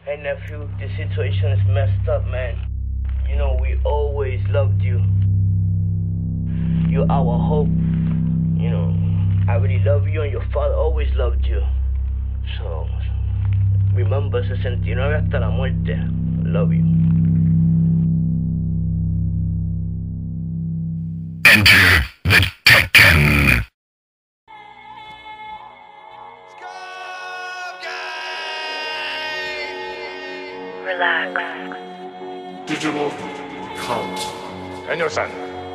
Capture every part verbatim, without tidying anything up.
Hey nephew, the situation is messed up, man. You know, we always loved you. You're our hope. You know, I really love you and your father always loved you. So, remember, sesenta y nueve hasta la muerte. Love you. Enter the Tekken. Relax. Digital count. Enyo-san.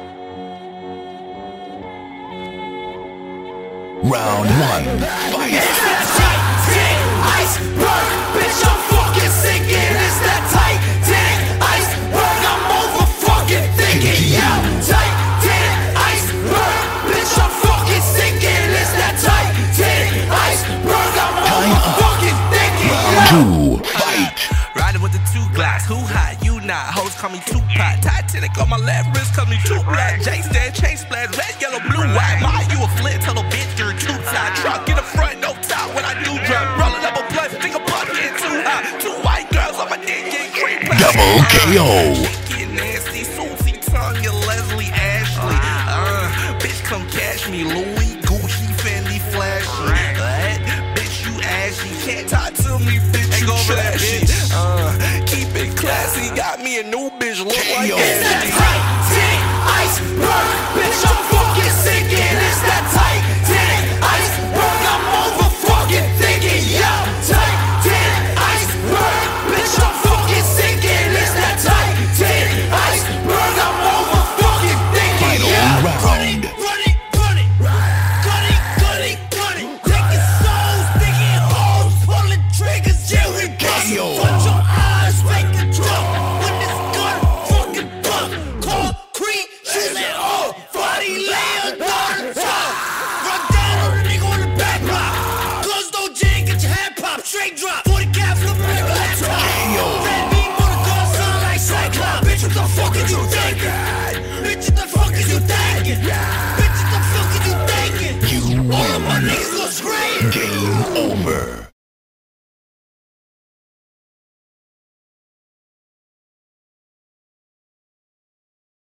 Round one, fight. It's that Titan iceberg, bitch, I'm fucking sinking. It's that Titan iceberg, I'm over fucking thinking. Yeah, Titan iceberg, bitch, I'm fucking sinking. It's that Titan iceberg, I'm over fucking thinking. Round two, fight. Riding with the two glass, who hot, you not. Hoes call me Tupac. Titanic on my left wrist, call me two black. J stand, chain splash, red, yellow, blue, white. My, you a flint, tell a bitch you're two side. Truck in the front, no top when I do drop. Rolling up a blunt, think a blunt getting too hot. Two white girls on my dick getting creep. Double K O. Get nasty, Susie tongue, you Leslie Ashley. Uh, bitch, come catch me, Louis, Gucci, Fendi, flashy. What? Bitch, you ashy, can't talk to me, bitch, you trashy. Uh, keep it classy, got me a new bitch, look like It's that Ashley. Titan iceberg, bitch, I'm fucking sinking. It's that Titan iceberg, I'm over fucking thinking. Yeah, Titan iceberg, bitch, I'm fucking sinking. It's that Titan iceberg, I'm over fucking thinking. Final Yeah, round. run it, run it, run it, gun it, gun it, gun it. Taking souls, digging holes, pulling triggers, yeah, we bust it. K O. Put your eyes, make a jump when this gun fucking bump. Concrete, shoot it all, body laying on the top. Run down on the nigga on the back block. Guns don't jig, get your head pop, straight drop. forty cal flipping like a laptop. Red beam on the gun, sound like Cyclops. Bitch, what the fuck is you thinking? Bitch, what the fuck is you thinking? Bitch, what the fuck is you thinking? You All of my win. niggas gon' scream. Game over.